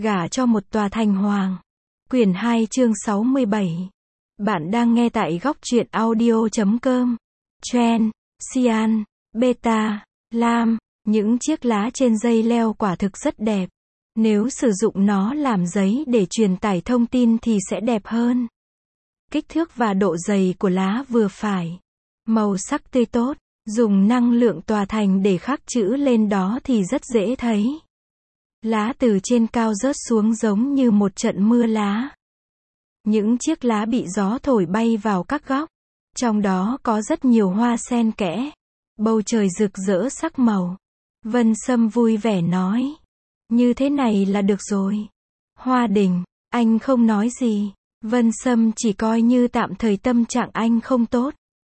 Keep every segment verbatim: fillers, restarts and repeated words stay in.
Gả cho một tòa thành hoàng. Quyển hai chương sáu mươi bảy. Bạn đang nghe tại góc truyện audio chấm com. Trend, Cyan, Beta, Lam, những chiếc lá trên dây leo quả thực rất đẹp. Nếu sử dụng nó làm giấy để truyền tải thông tin thì sẽ đẹp hơn. Kích thước và độ dày của lá vừa phải. Màu sắc tươi tốt. Dùng năng lượng tòa thành để khắc chữ lên đó thì rất dễ thấy. Lá từ trên cao rớt xuống giống như một trận mưa lá. Những chiếc lá bị gió thổi bay vào các góc. Trong đó có rất nhiều hoa sen kẽ. Bầu trời rực rỡ sắc màu. Vân Sâm vui vẻ nói. Như thế này là được rồi. Hoa Đình, anh không nói gì. Vân Sâm chỉ coi như tạm thời tâm trạng anh không tốt.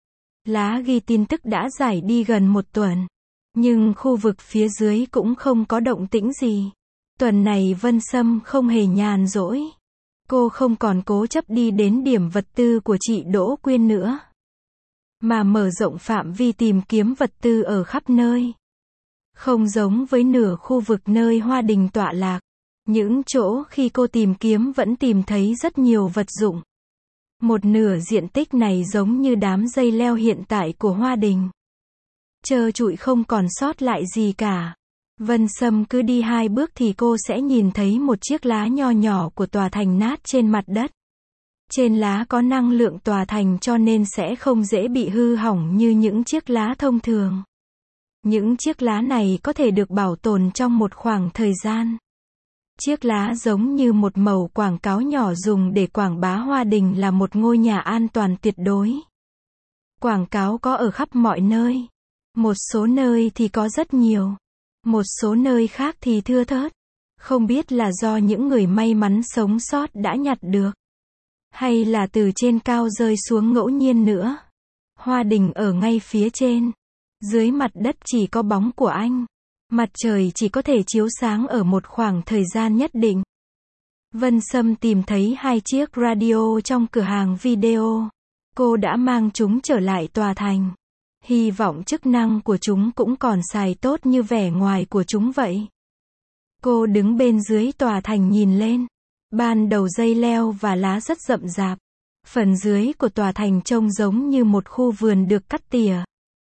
Lá ghi tin tức đã giải đi gần một tuần. Nhưng khu vực phía dưới cũng không có động tĩnh gì. Tuần này Vân Sâm không hề nhàn rỗi. Cô không còn cố chấp đi đến điểm vật tư của chị Đỗ Quyên nữa. Mà mở rộng phạm vi tìm kiếm vật tư ở khắp nơi. Không giống với nửa khu vực nơi Hoa Đình tọa lạc. Những chỗ khi cô tìm kiếm vẫn tìm thấy rất nhiều vật dụng. Một nửa diện tích này giống như đám dây leo hiện tại của Hoa Đình. Trơ trụi không còn sót lại gì cả. Vân Sâm cứ đi hai bước thì cô sẽ nhìn thấy một chiếc lá nho nhỏ của tòa thành nát trên mặt đất. Trên lá có năng lượng tòa thành cho nên sẽ không dễ bị hư hỏng như những chiếc lá thông thường. Những chiếc lá này có thể được bảo tồn trong một khoảng thời gian. Chiếc lá giống như một mẩu quảng cáo nhỏ dùng để quảng bá Hoa Đình là một ngôi nhà an toàn tuyệt đối. Quảng cáo có ở khắp mọi nơi. Một số nơi thì có rất nhiều. Một số nơi khác thì thưa thớt. Không biết là do những người may mắn sống sót đã nhặt được. Hay là từ trên cao rơi xuống ngẫu nhiên nữa. Hoa Đình ở ngay phía trên. Dưới mặt đất chỉ có bóng của anh. Mặt trời chỉ có thể chiếu sáng ở một khoảng thời gian nhất định. Vân Sâm tìm thấy hai chiếc radio trong cửa hàng video. Cô đã mang chúng trở lại tòa thành. Hy vọng chức năng của chúng cũng còn xài tốt như vẻ ngoài của chúng vậy. Cô đứng bên dưới tòa thành nhìn lên. Ban đầu dây leo và lá rất rậm rạp. Phần dưới của tòa thành trông giống như một khu vườn được cắt tỉa.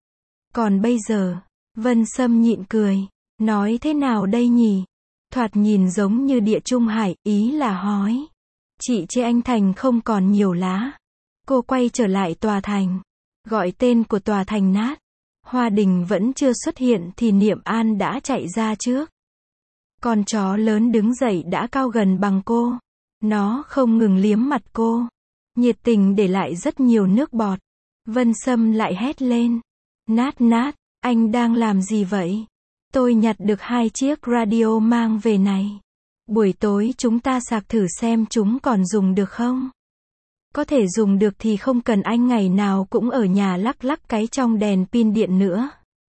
Còn bây giờ, Vân Sâm nhịn cười. Nói thế nào đây nhỉ? Thoạt nhìn giống như địa trung hải, ý là hói. Chị chê anh thành không còn nhiều lá. Cô quay trở lại tòa thành. Gọi tên của tòa thành nát. Hoa Đình vẫn chưa xuất hiện thì Niệm An đã chạy ra trước. Con chó lớn đứng dậy đã cao gần bằng cô. Nó không ngừng liếm mặt cô. Nhiệt tình để lại rất nhiều nước bọt. Vân Sâm lại hét lên. Nát nát, anh đang làm gì vậy? Tôi nhặt được hai chiếc radio mang về này. Buổi tối chúng ta sạc thử xem chúng còn dùng được không? Có thể dùng được thì không cần anh ngày nào cũng ở nhà lắc lắc cái trong đèn pin điện nữa.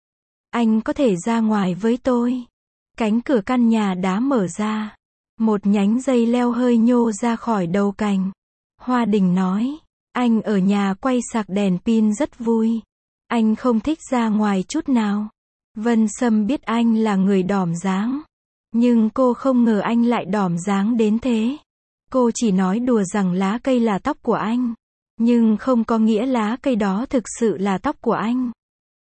Anh có thể ra ngoài với tôi. Cánh cửa căn nhà đá mở ra. Một nhánh dây leo hơi nhô ra khỏi đầu cành. Hoa Đình nói. Anh ở nhà quay sạc đèn pin rất vui. Anh không thích ra ngoài chút nào. Vân Sâm biết anh là người đỏm dáng. Nhưng cô không ngờ anh lại đỏm dáng đến thế. Cô chỉ nói đùa rằng lá cây là tóc của anh. Nhưng không có nghĩa lá cây đó thực sự là tóc của anh.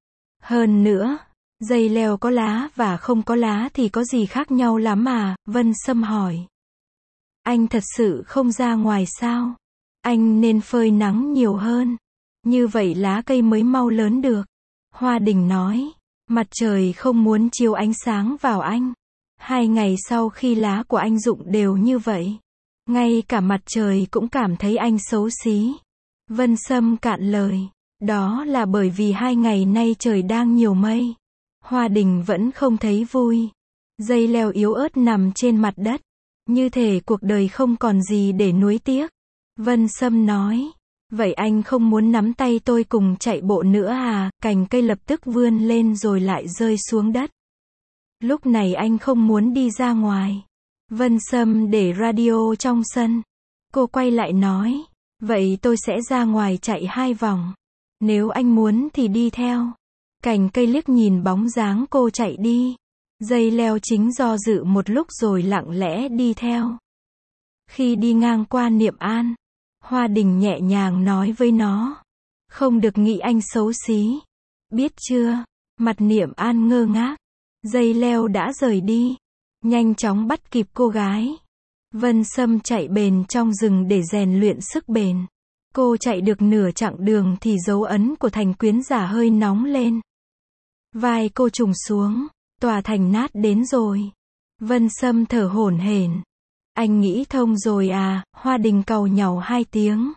Hơn nữa, dây leo có lá và không có lá thì có gì khác nhau lắm à? Vân Sâm hỏi. Anh thật sự không ra ngoài sao? Anh nên phơi nắng nhiều hơn. Như vậy lá cây mới mau lớn được. Hoa Đình nói. Mặt trời không muốn chiếu ánh sáng vào anh. Hai ngày sau khi lá của anh rụng đều như vậy. Ngay cả mặt trời cũng cảm thấy anh xấu xí. Vân Sâm cạn lời. Đó là bởi vì hai ngày nay trời đang nhiều mây. Hoa Đình vẫn không thấy vui. Dây leo yếu ớt nằm trên mặt đất. Như thể cuộc đời không còn gì để nuối tiếc. Vân Sâm nói. Vậy anh không muốn nắm tay tôi cùng chạy bộ nữa à? Cành cây lập tức vươn lên rồi lại rơi xuống đất. Lúc này anh không muốn đi ra ngoài. Vân Sâm để radio trong sân. Cô quay lại nói. Vậy tôi sẽ ra ngoài chạy hai vòng. Nếu anh muốn thì đi theo. Cành cây liếc nhìn bóng dáng cô chạy đi. Dây leo chính do dự một lúc rồi lặng lẽ đi theo. Khi đi ngang qua Niệm An, Hoa Đình nhẹ nhàng nói với nó. Không được nghĩ anh xấu xí. Biết chưa? Mặt Niệm An ngơ ngác. Dây leo đã rời đi. Nhanh chóng bắt kịp cô gái. Vân Sâm chạy bền trong rừng để rèn luyện sức bền. Cô chạy được nửa chặng đường thì dấu ấn của thành quyến giả hơi nóng lên. Vai cô trùng xuống. Tòa thành nát đến rồi. Vân Sâm thở hổn hển. Anh nghĩ thông rồi à? Hoa Đình càu nhàu hai tiếng.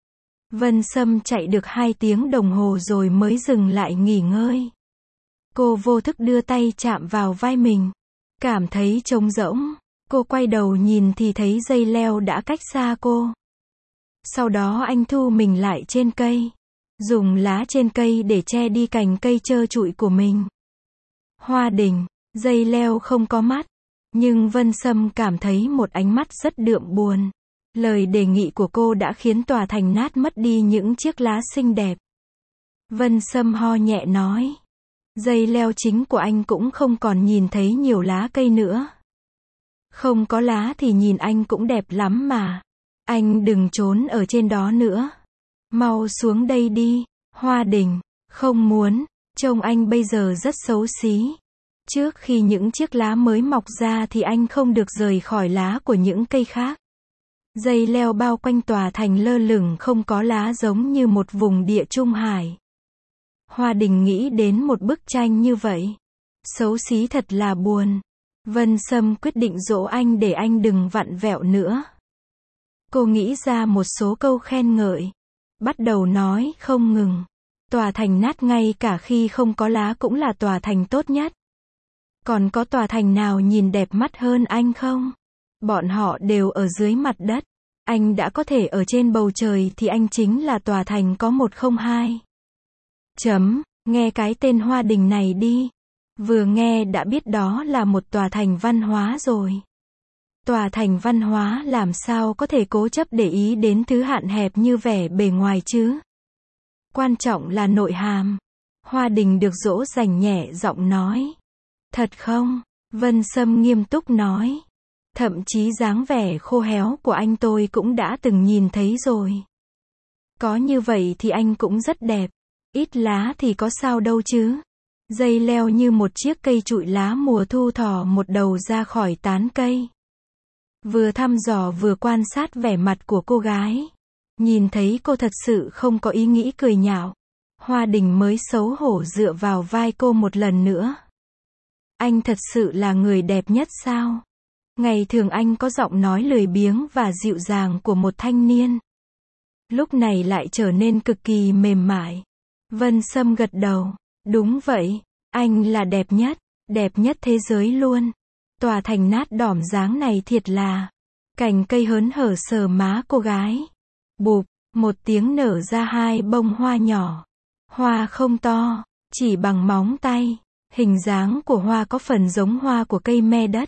Vân Sâm chạy được hai tiếng đồng hồ rồi mới dừng lại nghỉ ngơi. Cô vô thức đưa tay chạm vào vai mình. Cảm thấy trống rỗng. Cô quay đầu nhìn thì thấy dây leo đã cách xa cô. Sau đó anh thu mình lại trên cây. Dùng lá trên cây để che đi cành cây trơ trụi của mình. Hoa Đình, dây leo không có mắt. Nhưng Vân Sâm cảm thấy một ánh mắt rất đượm buồn. Lời đề nghị của cô đã khiến tòa thành nát mất đi những chiếc lá xinh đẹp. Vân Sâm ho nhẹ nói. Dây leo chính của anh cũng không còn nhìn thấy nhiều lá cây nữa. Không có lá thì nhìn anh cũng đẹp lắm mà. Anh đừng trốn ở trên đó nữa. Mau xuống đây đi. Hoa Đình, không muốn. Trông anh bây giờ rất xấu xí. Trước khi những chiếc lá mới mọc ra thì anh không được rời khỏi lá của những cây khác. Dây leo bao quanh tòa thành lơ lửng không có lá giống như một vùng địa trung hải. Hoa Đình nghĩ đến một bức tranh như vậy. Xấu xí thật là buồn. Vân Sâm quyết định dỗ anh để anh đừng vặn vẹo nữa. Cô nghĩ ra một số câu khen ngợi. Bắt đầu nói không ngừng. Tòa thành nát ngay cả khi không có lá cũng là tòa thành tốt nhất. Còn có tòa thành nào nhìn đẹp mắt hơn anh không? Bọn họ đều ở dưới mặt đất. Anh đã có thể ở trên bầu trời thì anh chính là tòa thành có một không hai. Chấm, nghe cái tên Hoa Đình này đi. Vừa nghe đã biết đó là một tòa thành văn hóa rồi. Tòa thành văn hóa làm sao có thể cố chấp để ý đến thứ hạn hẹp như vẻ bề ngoài chứ? Quan trọng là nội hàm. Hoa Đình được dỗ dành nhẹ giọng nói. Thật không? Vân Sâm nghiêm túc nói. Thậm chí dáng vẻ khô héo của anh tôi cũng đã từng nhìn thấy rồi. Có như vậy thì anh cũng rất đẹp. Ít lá thì có sao đâu chứ. Dây leo như một chiếc cây trụi lá mùa thu thò một đầu ra khỏi tán cây. Vừa thăm dò vừa quan sát vẻ mặt của cô gái. Nhìn thấy cô thật sự không có ý nghĩ cười nhạo. Hoa Đình mới xấu hổ dựa vào vai cô một lần nữa. Anh thật sự là người đẹp nhất sao? Ngày thường anh có giọng nói lười biếng và dịu dàng của một thanh niên. Lúc này lại trở nên cực kỳ mềm mại. Vân Sâm gật đầu. Đúng vậy, anh là đẹp nhất, đẹp nhất thế giới luôn. Tòa thành nát đỏm dáng này thiệt là. Cành cây hớn hở sờ má cô gái. Bụp, một tiếng nở ra hai bông hoa nhỏ. Hoa không to, chỉ bằng móng tay. Hình dáng của hoa có phần giống hoa của cây me đất.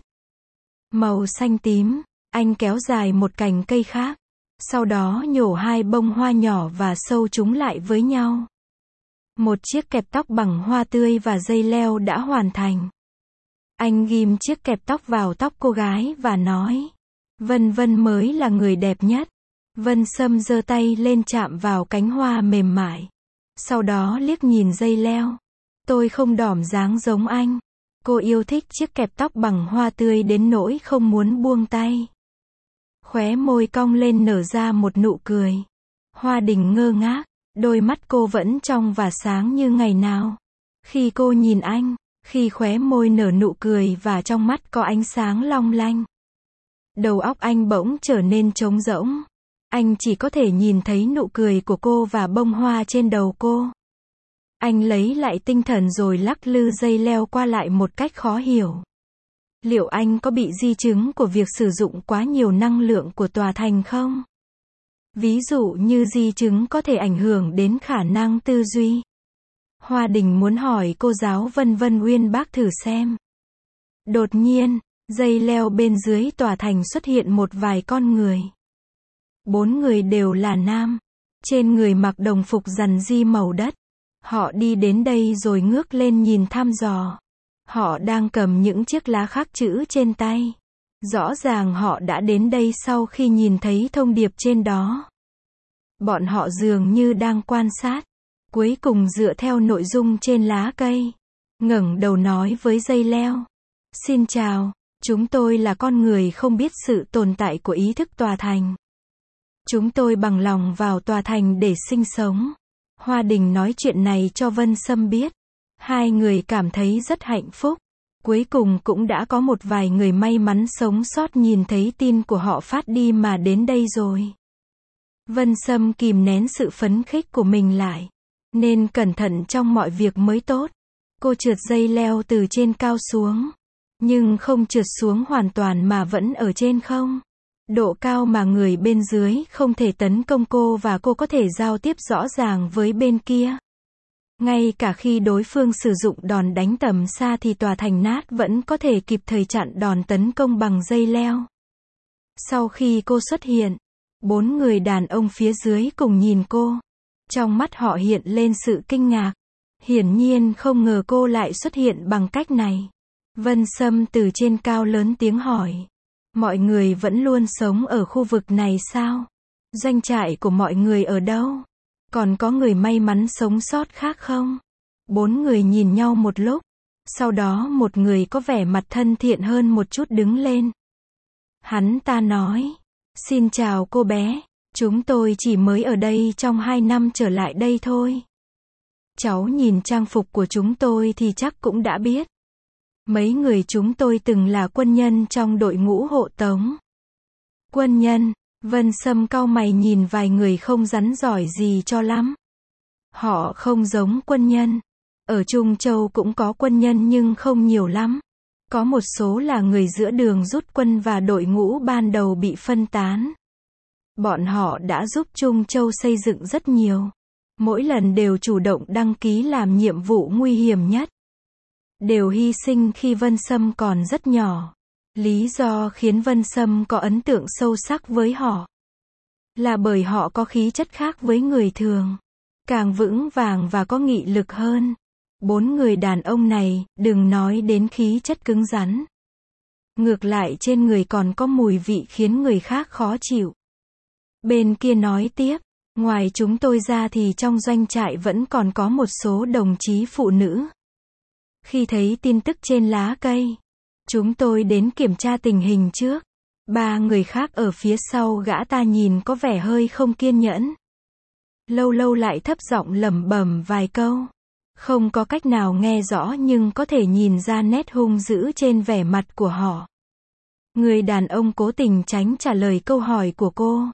Màu xanh tím, anh kéo dài một cành cây khác. Sau đó nhổ hai bông hoa nhỏ và sâu chúng lại với nhau. Một chiếc kẹp tóc bằng hoa tươi và dây leo đã hoàn thành. Anh ghim chiếc kẹp tóc vào tóc cô gái và nói. Vân Vân mới là người đẹp nhất. Vân Sâm giơ tay lên chạm vào cánh hoa mềm mại. Sau đó liếc nhìn dây leo. Tôi không đỏm dáng giống anh. Cô yêu thích chiếc kẹp tóc bằng hoa tươi đến nỗi không muốn buông tay. Khóe môi cong lên nở ra một nụ cười. Hoa Đình ngơ ngác. Đôi mắt cô vẫn trong và sáng như ngày nào. Khi cô nhìn anh, khi khóe môi nở nụ cười và trong mắt có ánh sáng long lanh. Đầu óc anh bỗng trở nên trống rỗng. Anh chỉ có thể nhìn thấy nụ cười của cô và bông hoa trên đầu cô. Anh lấy lại tinh thần rồi lắc lư dây leo qua lại một cách khó hiểu. Liệu anh có bị di chứng của việc sử dụng quá nhiều năng lượng của tòa thành không? Ví dụ như di chứng có thể ảnh hưởng đến khả năng tư duy. Hoa Đình muốn hỏi cô giáo Vân Vân uyên bác thử xem. Đột nhiên, dây leo bên dưới tòa thành xuất hiện một vài con người. Bốn người đều là nam. Trên người mặc đồng phục rằn ri màu đất. Họ đi đến đây rồi ngước lên nhìn thăm dò. Họ đang cầm những chiếc lá khắc chữ trên tay. Rõ ràng họ đã đến đây sau khi nhìn thấy thông điệp trên đó. Bọn họ dường như đang quan sát. Cuối cùng dựa theo nội dung trên lá cây, ngẩng đầu nói với dây leo. Xin chào, chúng tôi là con người không biết sự tồn tại của ý thức tòa thành. Chúng tôi bằng lòng vào tòa thành để sinh sống. Hoa Đình nói chuyện này cho Vân Sâm biết. Hai người cảm thấy rất hạnh phúc. Cuối cùng cũng đã có một vài người may mắn sống sót nhìn thấy tin của họ phát đi mà đến đây rồi. Vân Sâm kìm nén sự phấn khích của mình lại. Nên cẩn thận trong mọi việc mới tốt. Cô trượt dây leo từ trên cao xuống. Nhưng không trượt xuống hoàn toàn mà vẫn ở trên không. Độ cao mà người bên dưới không thể tấn công cô và cô có thể giao tiếp rõ ràng với bên kia. Ngay cả khi đối phương sử dụng đòn đánh tầm xa thì tòa thành nát vẫn có thể kịp thời chặn đòn tấn công bằng dây leo. Sau khi cô xuất hiện, bốn người đàn ông phía dưới cùng nhìn cô. Trong mắt họ hiện lên sự kinh ngạc. Hiển nhiên không ngờ cô lại xuất hiện bằng cách này. Vân Sâm từ trên cao lớn tiếng hỏi. Mọi người vẫn luôn sống ở khu vực này sao? Doanh trại của mọi người ở đâu? Còn có người may mắn sống sót khác không? Bốn người nhìn nhau một lúc. Sau đó một người có vẻ mặt thân thiện hơn một chút đứng lên. Hắn ta nói. Xin chào cô bé. Chúng tôi chỉ mới ở đây trong hai năm trở lại đây thôi. Cháu nhìn trang phục của chúng tôi thì chắc cũng đã biết. Mấy người chúng tôi từng là quân nhân trong đội ngũ hộ tống. Quân nhân? Vân Sâm cau mày nhìn vài người không rắn giỏi gì cho lắm. Họ không giống quân nhân. Ở Trung Châu cũng có quân nhân nhưng không nhiều lắm. Có một số là người giữa đường rút quân và đội ngũ ban đầu bị phân tán. Bọn họ đã giúp Trung Châu xây dựng rất nhiều. Mỗi lần đều chủ động đăng ký làm nhiệm vụ nguy hiểm nhất. Đều hy sinh khi Vân Sâm còn rất nhỏ. Lý do khiến Vân Sâm có ấn tượng sâu sắc với họ là bởi họ có khí chất khác với người thường. Càng vững vàng và có nghị lực hơn. Bốn người đàn ông này, đừng nói đến khí chất cứng rắn. Ngược lại trên người còn có mùi vị khiến người khác khó chịu. Bên kia nói tiếp, ngoài chúng tôi ra thì trong doanh trại vẫn còn có một số đồng chí phụ nữ. Khi thấy tin tức trên lá cây, chúng tôi đến kiểm tra tình hình trước. Ba người khác ở phía sau gã ta nhìn có vẻ hơi không kiên nhẫn. Lâu lâu lại thấp giọng lẩm bẩm vài câu. Không có cách nào nghe rõ nhưng có thể nhìn ra nét hung dữ trên vẻ mặt của họ. Người đàn ông cố tình tránh trả lời câu hỏi của cô.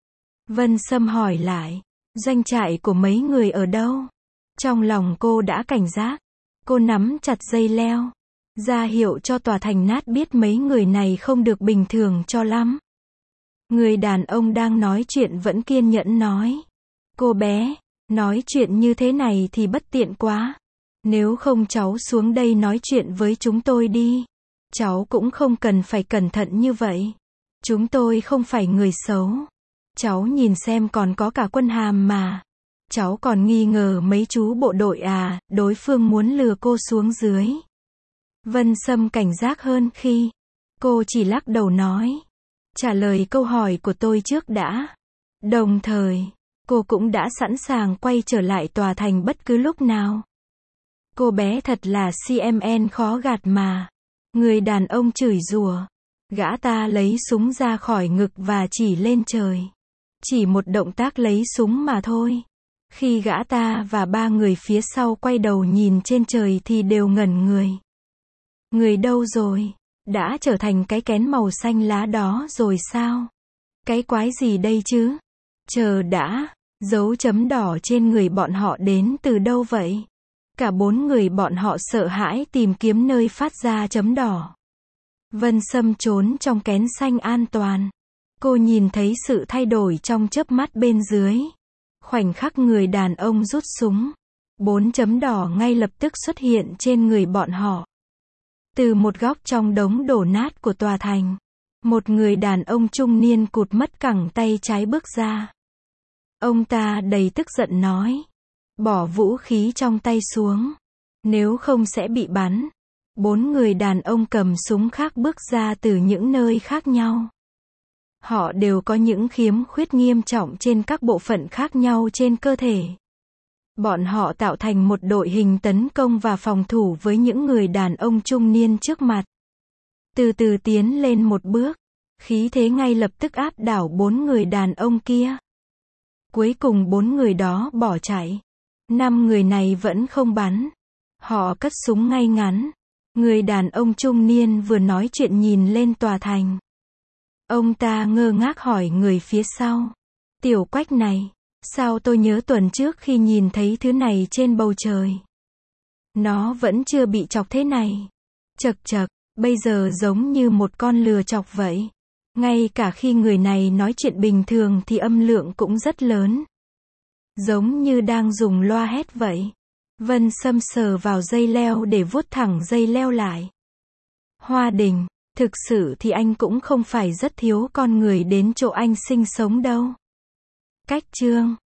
Vân Sâm hỏi lại, doanh trại của mấy người ở đâu? Trong lòng cô đã cảnh giác. Cô nắm chặt dây leo, ra hiệu cho tòa thành nát biết mấy người này không được bình thường cho lắm. Người đàn ông đang nói chuyện vẫn kiên nhẫn nói. Cô bé, nói chuyện như thế này thì bất tiện quá. Nếu không cháu xuống đây nói chuyện với chúng tôi đi. Cháu cũng không cần phải cẩn thận như vậy. Chúng tôi không phải người xấu. Cháu nhìn xem còn có cả quân hàm mà. Cháu còn nghi ngờ mấy chú bộ đội à, đối phương muốn lừa cô xuống dưới. Vân Sâm cảnh giác hơn khi cô chỉ lắc đầu nói. Trả lời câu hỏi của tôi trước đã. Đồng thời, cô cũng đã sẵn sàng quay trở lại tòa thành bất cứ lúc nào. Cô bé thật là xê em en khó gạt mà. Người đàn ông chửi rủa. Gã ta lấy súng ra khỏi ngực và chỉ lên trời. Chỉ một động tác lấy súng mà thôi. Khi gã ta và ba người phía sau quay đầu nhìn trên trời thì đều ngẩn người. Người đâu rồi? Đã trở thành cái kén màu xanh lá đó rồi sao? Cái quái gì đây chứ? Chờ đã, dấu chấm đỏ trên người bọn họ đến từ đâu vậy? Cả bốn người bọn họ sợ hãi tìm kiếm nơi phát ra chấm đỏ. Vân Sâm trốn trong kén xanh an toàn. Cô nhìn thấy sự thay đổi trong chớp mắt bên dưới. Khoảnh khắc người đàn ông rút súng. Bốn chấm đỏ ngay lập tức xuất hiện trên người bọn họ. Từ một góc trong đống đổ nát của tòa thành, một người đàn ông trung niên cụt mất cẳng tay trái bước ra. Ông ta đầy tức giận nói. Bỏ vũ khí trong tay xuống. Nếu không sẽ bị bắn. Bốn người đàn ông cầm súng khác bước ra từ những nơi khác nhau. Họ đều có những khiếm khuyết nghiêm trọng trên các bộ phận khác nhau trên cơ thể. Bọn họ tạo thành một đội hình tấn công và phòng thủ với những người đàn ông trung niên trước mặt. Từ từ tiến lên một bước, khí thế ngay lập tức áp đảo bốn người đàn ông kia. Cuối cùng bốn người đó bỏ chạy. Năm người này vẫn không bắn. Họ cất súng ngay ngắn. Người đàn ông trung niên vừa nói chuyện nhìn lên tòa thành. Ông ta ngơ ngác hỏi người phía sau. Tiểu Quách này, sao tôi nhớ tuần trước khi nhìn thấy thứ này trên bầu trời. Nó vẫn chưa bị chọc thế này. Chật chật, bây giờ giống như một con lừa chọc vậy. Ngay cả khi người này nói chuyện bình thường thì âm lượng cũng rất lớn. Giống như đang dùng loa hét vậy. Vân Sâm sờ vào dây leo để vuốt thẳng dây leo lại. Hoa Đình, thực sự thì anh cũng không phải rất thiếu con người đến chỗ anh sinh sống đâu. Cách chương